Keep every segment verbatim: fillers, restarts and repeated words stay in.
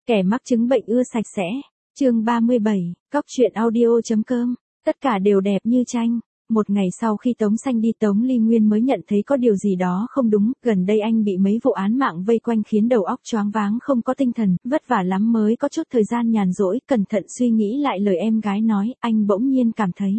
Kẻ mắc chứng bệnh ưa sạch sẽ. Chương ba mươi bảy, Cóc truyện audio.com. Tất cả đều đẹp như tranh. Một ngày sau khi Tống Xanh đi, Tống Ly Nguyên mới nhận thấy có điều gì đó không đúng. Gần đây anh bị mấy vụ án mạng vây quanh khiến đầu óc choáng váng, không có tinh thần, vất vả lắm mới có chút thời gian nhàn rỗi. Cẩn thận suy nghĩ lại lời em gái nói, anh bỗng nhiên cảm thấy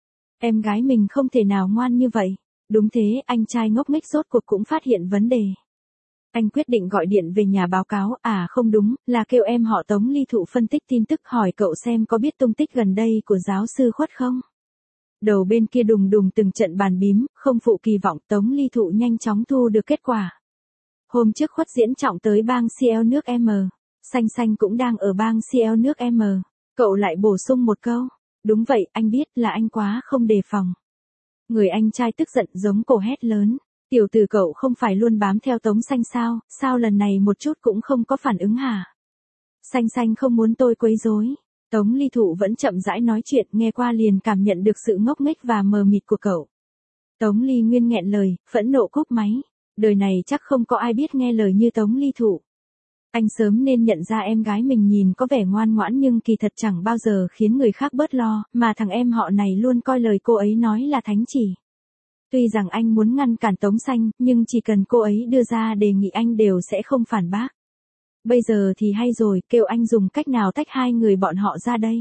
em gái mình không thể nào ngoan như vậy. Đúng thế, anh trai ngốc nghếch rốt cuộc cũng phát hiện vấn đề. Anh quyết định gọi điện về nhà báo cáo, à không đúng, là kêu em họ Tống Ly Thụ phân tích tin tức, hỏi cậu xem có biết tung tích gần đây của giáo sư Khuất không. Đầu bên kia đùng đùng từng trận bàn bím, không phụ kỳ vọng, Tống Ly Thụ nhanh chóng thu được kết quả. Hôm trước Khuất diễn trọng tới bang Seattle nước M. Xanh Xanh cũng đang ở bang Seattle nước M. Cậu lại bổ sung một câu. Đúng vậy, anh biết, là anh quá không đề phòng. Người anh trai tức giận giống cổ hét lớn. Tiểu tử cậu không phải luôn bám theo Tống Xanh sao, sao lần này một chút cũng không có phản ứng hả? Xanh Xanh không muốn tôi quấy rối. Tống Ly Thụ vẫn chậm rãi nói chuyện, nghe qua liền cảm nhận được sự ngốc nghếch và mờ mịt của cậu. Tống Ly Nguyên nghẹn lời, phẫn nộ cúp máy. Đời này chắc không có ai biết nghe lời như Tống Ly Thụ. Anh sớm nên nhận ra em gái mình nhìn có vẻ ngoan ngoãn nhưng kỳ thật chẳng bao giờ khiến người khác bớt lo, mà thằng em họ này luôn coi lời cô ấy nói là thánh chỉ. Tuy rằng anh muốn ngăn cản Tống Xanh, nhưng chỉ cần cô ấy đưa ra đề nghị anh đều sẽ không phản bác. Bây giờ thì hay rồi, kêu anh dùng cách nào tách hai người bọn họ ra đây.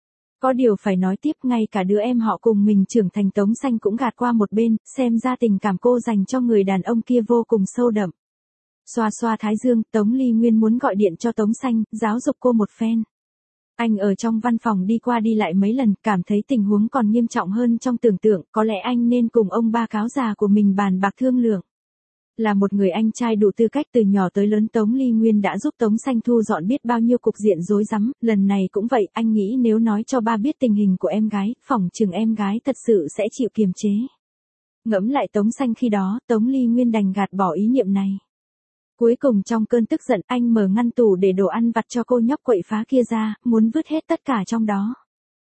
Có điều phải nói tiếp, ngay cả đứa em họ cùng mình trưởng thành Tống Xanh cũng gạt qua một bên, xem ra tình cảm cô dành cho người đàn ông kia vô cùng sâu đậm. Xoa xoa thái dương, Tống Ly Nguyên muốn gọi điện cho Tống Xanh, giáo dục cô một phen. Anh ở trong văn phòng đi qua đi lại mấy lần, cảm thấy tình huống còn nghiêm trọng hơn trong tưởng tượng, có lẽ anh nên cùng ông ba cáo già của mình bàn bạc thương lượng. Là một người anh trai đủ tư cách, từ nhỏ tới lớn Tống Ly Nguyên đã giúp Tống Xanh thu dọn biết bao nhiêu cục diện rối rắm, lần này cũng vậy, anh nghĩ nếu nói cho ba biết tình hình của em gái, phỏng chừng em gái thật sự sẽ chịu kiềm chế. Ngẫm lại Tống Xanh khi đó, Tống Ly Nguyên đành gạt bỏ ý niệm này. Cuối cùng trong cơn tức giận, anh mở ngăn tủ để đồ ăn vặt cho cô nhóc quậy phá kia ra, muốn vứt hết tất cả trong đó.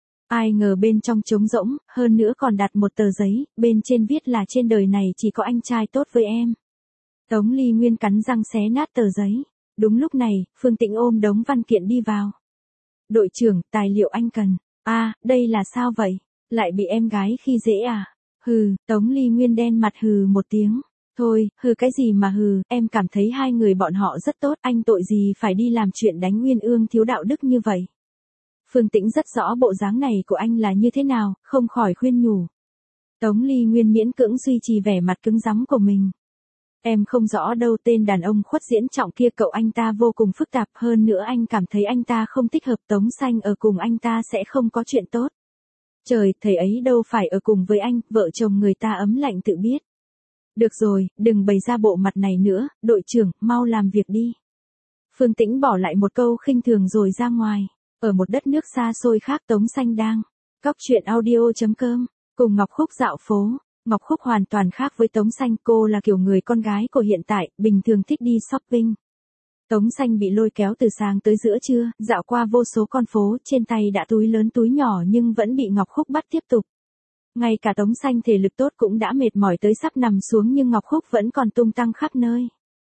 Ai ngờ bên trong trống rỗng, hơn nữa còn đặt một tờ giấy, bên trên viết là trên đời này chỉ có anh trai tốt với em. Tống Ly Nguyên cắn răng xé nát tờ giấy. Đúng lúc này, Phương Tĩnh ôm đống văn kiện đi vào. Đội trưởng, tài liệu anh cần. À, đây là sao vậy? Lại bị em gái khi dễ à? Hừ, Tống Ly Nguyên đen mặt hừ một tiếng. Thôi, hừ cái gì mà hừ, em cảm thấy hai người bọn họ rất tốt, anh tội gì phải đi làm chuyện đánh Nguyên Ương thiếu đạo đức như vậy. Phương Tĩnh rất rõ bộ dáng này của anh là như thế nào, không khỏi khuyên nhủ. Tống Ly Nguyên miễn cưỡng duy trì vẻ mặt cứng rắn của mình. Em không rõ đâu, tên đàn ông Khuất diễn trọng kia cậu anh ta vô cùng phức tạp, hơn nữa anh cảm thấy anh ta không thích hợp, Tống Xanh ở cùng anh ta sẽ không có chuyện tốt. Trời, thầy ấy đâu phải ở cùng với anh, vợ chồng người ta ấm lạnh tự biết. Được rồi, đừng bày ra bộ mặt này nữa, đội trưởng, mau làm việc đi. Phương Tĩnh bỏ lại một câu khinh thường rồi ra ngoài. Ở một đất nước xa xôi khác, Tống Xanh đang Cóc truyện audio.com cùng Ngọc Khúc dạo phố. Ngọc Khúc hoàn toàn khác với Tống Xanh, cô là kiểu người con gái của hiện tại, bình thường thích đi shopping. Tống Xanh bị lôi kéo từ sáng tới giữa trưa, dạo qua vô số con phố, trên tay đã túi lớn túi nhỏ nhưng vẫn bị Ngọc Khúc bắt tiếp tục. Ngay cả Tống Xanh thể lực tốt cũng đã mệt mỏi tới sắp nằm xuống nhưng Ngọc Khúc vẫn còn tung tăng khắp nơi.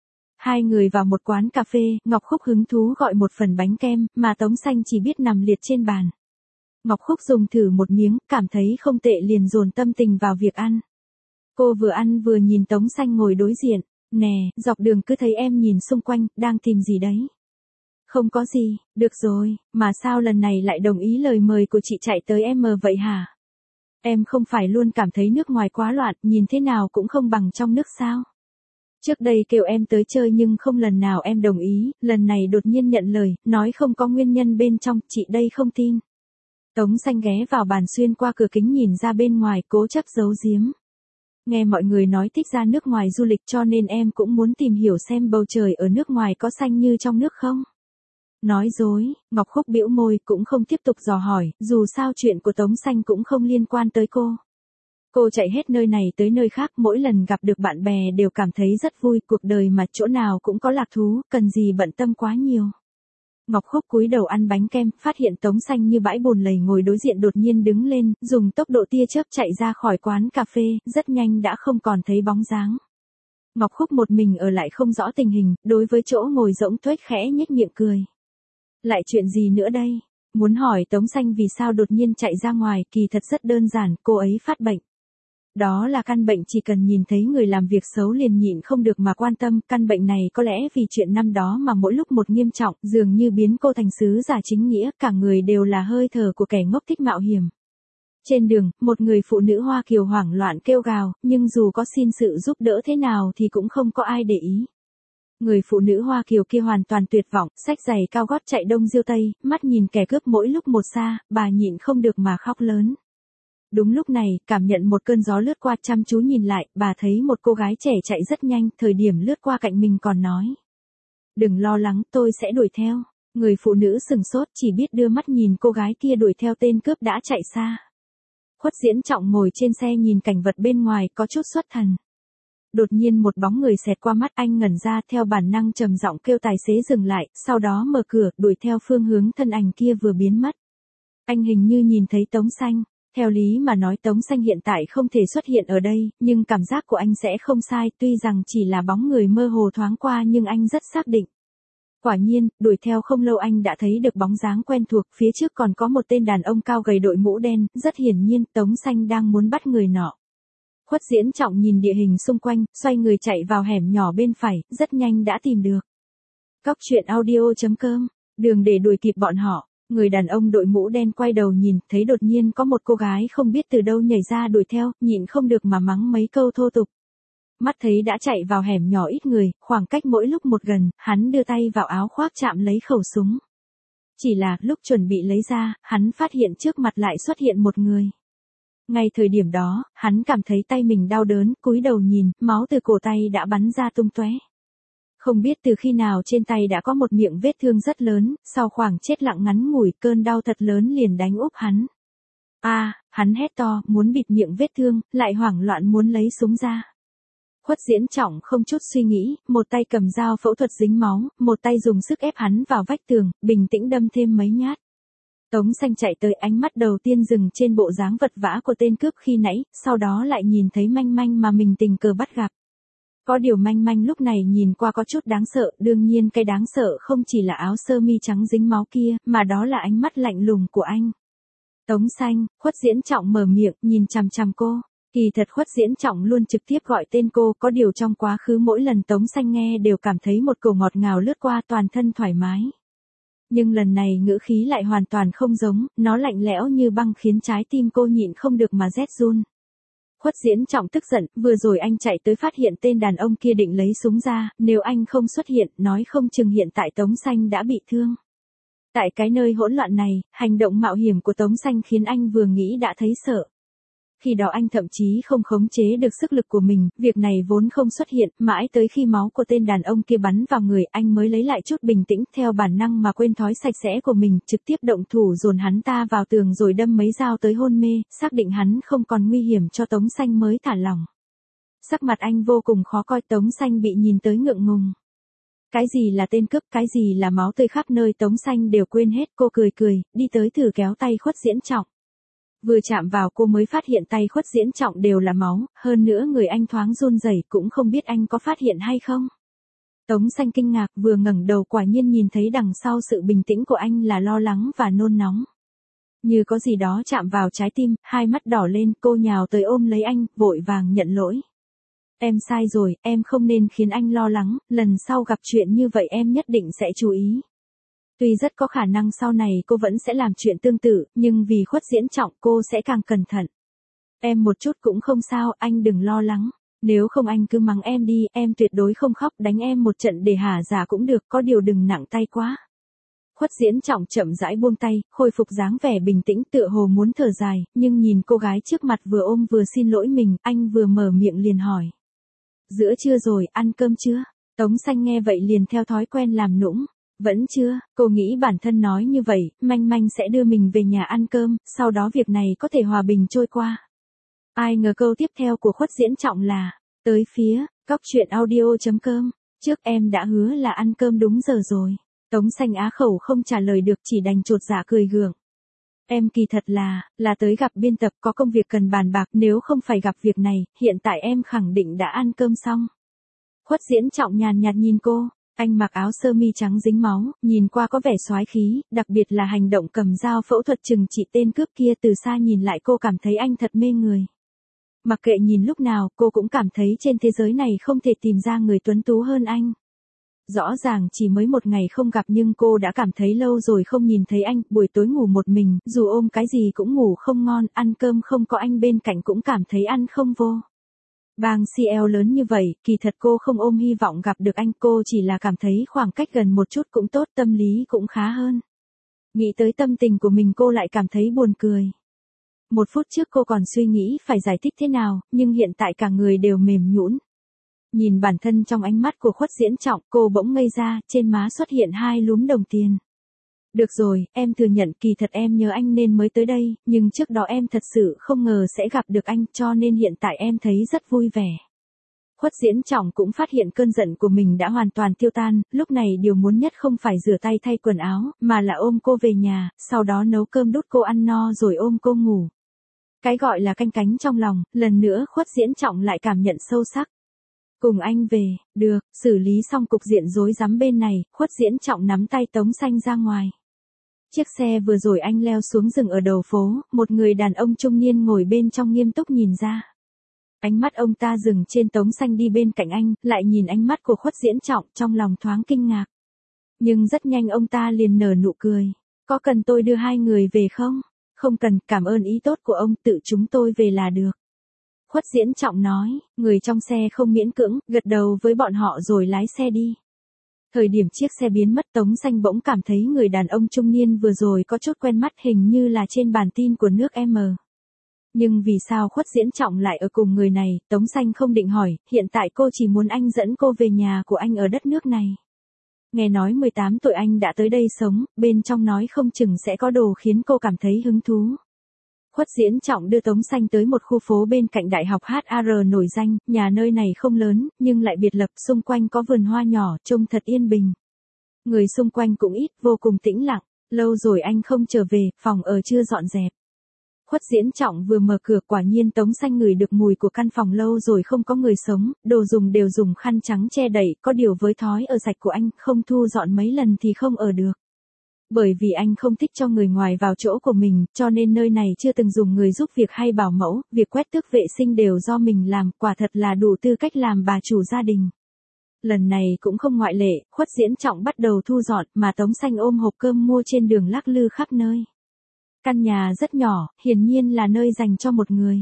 Hai người vào một quán cà phê, Ngọc Khúc hứng thú gọi một phần bánh kem, mà Tống Xanh chỉ biết nằm liệt trên bàn. Ngọc Khúc dùng thử một miếng, cảm thấy không tệ liền dồn tâm tình vào việc ăn. Cô vừa ăn vừa nhìn Tống Xanh ngồi đối diện. Nè, dọc đường cứ thấy em nhìn xung quanh, đang tìm gì đấy? Không có gì, được rồi, mà sao lần này lại đồng ý lời mời của chị chạy tới em vậy hả? Em không phải luôn cảm thấy nước ngoài quá loạn, nhìn thế nào cũng không bằng trong nước sao? Trước đây kêu em tới chơi nhưng không lần nào em đồng ý, lần này đột nhiên nhận lời, nói không có nguyên nhân bên trong, chị đây không tin. Tống Xanh ghé vào bàn xuyên qua cửa kính nhìn ra bên ngoài, cố chấp giấu giếm. Nghe mọi người nói thích ra nước ngoài du lịch cho nên em cũng muốn tìm hiểu xem bầu trời ở nước ngoài có xanh như trong nước không. Nói dối, Ngọc Khúc bĩu môi cũng không tiếp tục dò hỏi, dù sao chuyện của Tống Xanh cũng không liên quan tới cô. Cô chạy hết nơi này tới nơi khác, mỗi lần gặp được bạn bè đều cảm thấy rất vui, cuộc đời mà chỗ nào cũng có lạc thú, cần gì bận tâm quá nhiều. Ngọc Khúc cúi đầu ăn bánh kem, phát hiện Tống Xanh như bãi bùn lầy ngồi đối diện đột nhiên đứng lên, dùng tốc độ tia chớp chạy ra khỏi quán cà phê, rất nhanh đã không còn thấy bóng dáng. Ngọc Khúc một mình ở lại không rõ tình hình, đối với chỗ ngồi rỗng tuếch khẽ nhếch miệng cười. Lại chuyện gì nữa đây? Muốn hỏi Tống Xanh vì sao đột nhiên chạy ra ngoài, kỳ thật rất đơn giản, cô ấy phát bệnh. Đó là căn bệnh chỉ cần nhìn thấy người làm việc xấu liền nhịn không được mà quan tâm, căn bệnh này có lẽ vì chuyện năm đó mà mỗi lúc một nghiêm trọng, dường như biến cô thành sứ giả chính nghĩa, cả người đều là hơi thở của kẻ ngốc thích mạo hiểm. Trên đường, một người phụ nữ Hoa Kiều hoảng loạn kêu gào, nhưng dù có xin sự giúp đỡ thế nào thì cũng không có ai để ý. Người phụ nữ Hoa Kiều kia hoàn toàn tuyệt vọng, xách giày cao gót chạy đông diêu tây, mắt nhìn kẻ cướp mỗi lúc một xa, bà nhịn không được mà khóc lớn. Đúng lúc này, cảm nhận một cơn gió lướt qua, chăm chú nhìn lại, bà thấy một cô gái trẻ chạy rất nhanh, thời điểm lướt qua cạnh mình còn nói. Đừng lo lắng, tôi sẽ đuổi theo. Người phụ nữ sừng sốt, chỉ biết đưa mắt nhìn cô gái kia đuổi theo tên cướp đã chạy xa. Khuất Diễn Trọng ngồi trên xe nhìn cảnh vật bên ngoài, có chút xuất thần. Đột nhiên một bóng người xẹt qua mắt anh, ngẩn ra, theo bản năng trầm giọng kêu tài xế dừng lại, sau đó mở cửa, đuổi theo phương hướng thân ảnh kia vừa biến mất. Anh hình như nhìn thấy Tống Xanh. Theo lý mà nói Tống Xanh hiện tại không thể xuất hiện ở đây, nhưng cảm giác của anh sẽ không sai, tuy rằng chỉ là bóng người mơ hồ thoáng qua nhưng anh rất xác định. Quả nhiên, đuổi theo không lâu anh đã thấy được bóng dáng quen thuộc, phía trước còn có một tên đàn ông cao gầy đội mũ đen, rất hiển nhiên Tống Xanh đang muốn bắt người nọ. Khuất Diễn Trọng nhìn địa hình xung quanh, xoay người chạy vào hẻm nhỏ bên phải, rất nhanh đã tìm được. Cóc truyện audio chấm com, đường để đuổi kịp bọn họ. Người đàn ông đội mũ đen quay đầu nhìn, thấy đột nhiên có một cô gái không biết từ đâu nhảy ra đuổi theo, nhịn không được mà mắng mấy câu thô tục. Mắt thấy đã chạy vào hẻm nhỏ ít người, khoảng cách mỗi lúc một gần, hắn đưa tay vào áo khoác chạm lấy khẩu súng. Chỉ là, lúc chuẩn bị lấy ra, hắn phát hiện trước mặt lại xuất hiện một người. Ngay thời điểm đó, hắn cảm thấy tay mình đau đớn, cúi đầu nhìn, máu từ cổ tay đã bắn ra tung tóe. Không biết từ khi nào trên tay đã có một miệng vết thương rất lớn, sau khoảng chết lặng ngắn ngủi, cơn đau thật lớn liền đánh úp hắn. A, à, hắn hét to, muốn bịt miệng vết thương, lại hoảng loạn muốn lấy súng ra. Khuất Diễn Trọng không chút suy nghĩ, một tay cầm dao phẫu thuật dính máu, một tay dùng sức ép hắn vào vách tường, bình tĩnh đâm thêm mấy nhát. Tống Xanh chạy tới, ánh mắt đầu tiên dừng trên bộ dáng vật vã của tên cướp khi nãy, sau đó lại nhìn thấy manh manh mà mình tình cờ bắt gặp. Có điều manh manh lúc này nhìn qua có chút đáng sợ, đương nhiên cái đáng sợ không chỉ là áo sơ mi trắng dính máu kia, mà đó là ánh mắt lạnh lùng của anh. Tống Xanh, Khuất Diễn Trọng mở miệng, nhìn chằm chằm cô. Kỳ thật Khuất Diễn Trọng luôn trực tiếp gọi tên cô, có điều trong quá khứ mỗi lần Tống Xanh nghe đều cảm thấy một cổ ngọt ngào lướt qua, toàn thân thoải mái. Nhưng lần này ngữ khí lại hoàn toàn không giống, nó lạnh lẽo như băng khiến trái tim cô nhịn không được mà rét run. Khuất Diễn Trọng tức giận, vừa rồi anh chạy tới phát hiện tên đàn ông kia định lấy súng ra, nếu anh không xuất hiện, nói không chừng hiện tại Tống Xanh đã bị thương. Tại cái nơi hỗn loạn này, hành động mạo hiểm của Tống Xanh khiến anh vừa nghĩ đã thấy sợ. Khi đó anh thậm chí không khống chế được sức lực của mình, việc này vốn không xuất hiện, mãi tới khi máu của tên đàn ông kia bắn vào người anh mới lấy lại chút bình tĩnh, theo bản năng mà quên thói sạch sẽ của mình, trực tiếp động thủ dồn hắn ta vào tường rồi đâm mấy dao tới hôn mê, xác định hắn không còn nguy hiểm cho Tống Xanh mới thả lỏng. Sắc mặt anh vô cùng khó coi, Tống Xanh bị nhìn tới ngượng ngùng. Cái gì là tên cướp, cái gì là máu tươi khắp nơi Tống Xanh đều quên hết, cô cười cười, đi tới thử kéo tay Khuất Diễn Trọng. Vừa chạm vào cô mới phát hiện tay Khuất Diễn Trọng đều là máu, hơn nữa người anh thoáng run rẩy, cũng không biết anh có phát hiện hay không. Tống Xanh kinh ngạc, vừa ngẩng đầu quả nhiên nhìn thấy đằng sau sự bình tĩnh của anh là lo lắng và nôn nóng. Như có gì đó chạm vào trái tim, hai mắt đỏ lên, cô nhào tới ôm lấy anh, vội vàng nhận lỗi. Em sai rồi, em không nên khiến anh lo lắng, lần sau gặp chuyện như vậy em nhất định sẽ chú ý. Tuy rất có khả năng sau này cô vẫn sẽ làm chuyện tương tự, nhưng vì Khuất Diễn Trọng cô sẽ càng cẩn thận. Em một chút cũng không sao, anh đừng lo lắng. Nếu không anh cứ mắng em đi, em tuyệt đối không khóc, đánh em một trận để hả dạ cũng được, có điều đừng nặng tay quá. Khuất Diễn Trọng chậm rãi buông tay, khôi phục dáng vẻ bình tĩnh, tựa hồ muốn thở dài, nhưng nhìn cô gái trước mặt vừa ôm vừa xin lỗi mình, anh vừa mở miệng liền hỏi. Giữa trưa rồi, ăn cơm chưa? Tống Xanh nghe vậy liền theo thói quen làm nũng. Vẫn chưa, cô nghĩ bản thân nói như vậy, manh manh sẽ đưa mình về nhà ăn cơm, sau đó việc này có thể hòa bình trôi qua. Ai ngờ câu tiếp theo của Khuất Diễn Trọng là, tới phía, cóc truyện audio chấm com, trước em đã hứa là ăn cơm đúng giờ rồi. Tống Xanh á khẩu không trả lời được, chỉ đành chột dạ cười gượng. Em kỳ thật là, là tới gặp biên tập, có công việc cần bàn bạc, nếu không phải gặp việc này, hiện tại em khẳng định đã ăn cơm xong. Khuất Diễn Trọng nhàn nhạt nhìn cô. Anh mặc áo sơ mi trắng dính máu, nhìn qua có vẻ soái khí, đặc biệt là hành động cầm dao phẫu thuật trừng trị tên cướp kia, từ xa nhìn lại cô cảm thấy anh thật mê người. Mặc kệ nhìn lúc nào, cô cũng cảm thấy trên thế giới này không thể tìm ra người tuấn tú hơn anh. Rõ ràng chỉ mới một ngày không gặp nhưng cô đã cảm thấy lâu rồi không nhìn thấy anh, buổi tối ngủ một mình, dù ôm cái gì cũng ngủ không ngon, ăn cơm không có anh bên cạnh cũng cảm thấy ăn không vô. Bang xê lờ lớn như vậy, kỳ thật cô không ôm hy vọng gặp được anh, cô chỉ là cảm thấy khoảng cách gần một chút cũng tốt, tâm lý cũng khá hơn. Nghĩ tới tâm tình của mình cô lại cảm thấy buồn cười. Một phút trước cô còn suy nghĩ phải giải thích thế nào, nhưng hiện tại cả người đều mềm nhũn. Nhìn bản thân trong ánh mắt của Khuất Diễn Trọng, cô bỗng ngây ra, trên má xuất hiện hai lúm đồng tiền. Được rồi, em thừa nhận kỳ thật em nhớ anh nên mới tới đây, nhưng trước đó em thật sự không ngờ sẽ gặp được anh, cho nên hiện tại em thấy rất vui vẻ. Khuất Diễn Trọng cũng phát hiện cơn giận của mình đã hoàn toàn tiêu tan, lúc này điều muốn nhất không phải rửa tay thay quần áo, mà là ôm cô về nhà, sau đó nấu cơm đút cô ăn no rồi ôm cô ngủ. Cái gọi là canh cánh trong lòng, lần nữa Khuất Diễn Trọng lại cảm nhận sâu sắc. Cùng anh về, được, xử lý xong cục diện rối rắm bên này, Khuất Diễn Trọng nắm tay Tống Xanh ra ngoài. Chiếc xe vừa rồi anh leo xuống dừng ở đầu phố, một người đàn ông trung niên ngồi bên trong nghiêm túc nhìn ra. Ánh mắt ông ta dừng trên Tống Xanh đi bên cạnh anh, lại nhìn ánh mắt của Khuất Diễn Trọng, trong lòng thoáng kinh ngạc. Nhưng rất nhanh ông ta liền nở nụ cười. Có cần tôi đưa hai người về không? Không cần, cảm ơn ý tốt của ông, tự chúng tôi về là được. Khuất Diễn Trọng nói, người trong xe không miễn cưỡng, gật đầu với bọn họ rồi lái xe đi. Thời điểm chiếc xe biến mất, Tống Xanh bỗng cảm thấy người đàn ông trung niên vừa rồi có chút quen mắt, hình như là trên bản tin của nước M. Nhưng vì sao Khuất Diễn Trọng lại ở cùng người này, Tống Xanh không định hỏi, hiện tại cô chỉ muốn anh dẫn cô về nhà của anh ở đất nước này. Nghe nói mười tám tuổi anh đã tới đây sống, bên trong nói không chừng sẽ có đồ khiến cô cảm thấy hứng thú. Khuất Diễn Trọng đưa Tống Xanh tới một khu phố bên cạnh đại học hát a rờ nổi danh, nhà nơi này không lớn, nhưng lại biệt lập, xung quanh có vườn hoa nhỏ, trông thật yên bình. Người xung quanh cũng ít, vô cùng tĩnh lặng, lâu rồi anh không trở về, phòng ở chưa dọn dẹp. Khuất Diễn Trọng vừa mở cửa, quả nhiên Tống Xanh ngửi được mùi của căn phòng lâu rồi không có người sống, đồ dùng đều dùng khăn trắng che đậy, có điều với thói ở sạch của anh, không thu dọn mấy lần thì không ở được. Bởi vì anh không thích cho người ngoài vào chỗ của mình, cho nên nơi này chưa từng dùng người giúp việc hay bảo mẫu, việc quét tước vệ sinh đều do mình làm, quả thật là đủ tư cách làm bà chủ gia đình. Lần này cũng không ngoại lệ, Khuất Diễn Trọng bắt đầu thu dọn, mà Tống Xanh ôm hộp cơm mua trên đường lắc lư khắp nơi. Căn nhà rất nhỏ, hiển nhiên là nơi dành cho một người.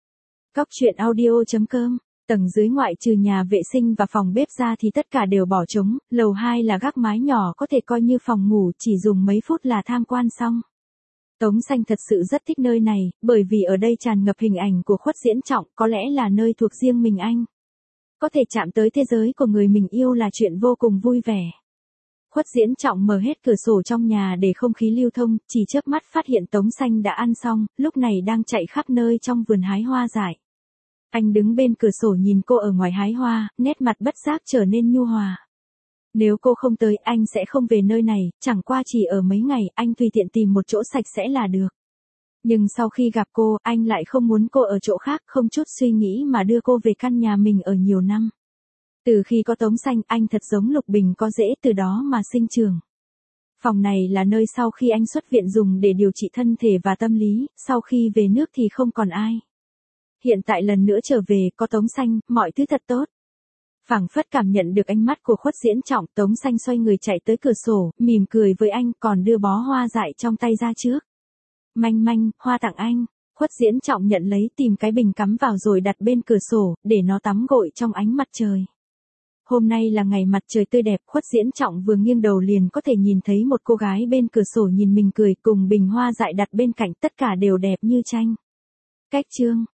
Góc truyện audio chấm com. Tầng dưới ngoại trừ nhà vệ sinh và phòng bếp ra thì tất cả đều bỏ trống, lầu hai là gác mái nhỏ có thể coi như phòng ngủ, chỉ dùng mấy phút là tham quan xong. Tống Xanh thật sự rất thích nơi này, bởi vì ở đây tràn ngập hình ảnh của Khuất Diễn Trọng, có lẽ là nơi thuộc riêng mình anh. Có thể chạm tới thế giới của người mình yêu là chuyện vô cùng vui vẻ. Khuất Diễn Trọng mở hết cửa sổ trong nhà để không khí lưu thông, chỉ chớp mắt phát hiện Tống Xanh đã ăn xong, lúc này đang chạy khắp nơi trong vườn hái hoa dại. Anh đứng bên cửa sổ nhìn cô ở ngoài hái hoa, nét mặt bất giác trở nên nhu hòa. Nếu cô không tới, anh sẽ không về nơi này, chẳng qua chỉ ở mấy ngày, anh tùy tiện tìm một chỗ sạch sẽ là được. Nhưng sau khi gặp cô, anh lại không muốn cô ở chỗ khác, không chút suy nghĩ mà đưa cô về căn nhà mình ở nhiều năm. Từ khi có Tống Xanh, anh thật giống lục bình có rễ từ đó mà sinh trưởng. Phòng này là nơi sau khi anh xuất viện dùng để điều trị thân thể và tâm lý, sau khi về nước thì không còn ai. Hiện tại lần nữa trở về, có Tống Xanh, mọi thứ thật tốt. Phảng phất cảm nhận được ánh mắt của Khuất Diễn Trọng, Tống Xanh xoay người chạy tới cửa sổ, mỉm cười với anh, còn đưa bó hoa dại trong tay ra trước. Manh manh, hoa tặng anh. Khuất Diễn Trọng nhận lấy, tìm cái bình cắm vào rồi đặt bên cửa sổ, để nó tắm gội trong ánh mặt trời. Hôm nay là ngày mặt trời tươi đẹp, Khuất Diễn Trọng vừa nghiêng đầu liền có thể nhìn thấy một cô gái bên cửa sổ nhìn mình cười, cùng bình hoa dại đặt bên cạnh, tất cả đều đẹp như tranh. Cách chương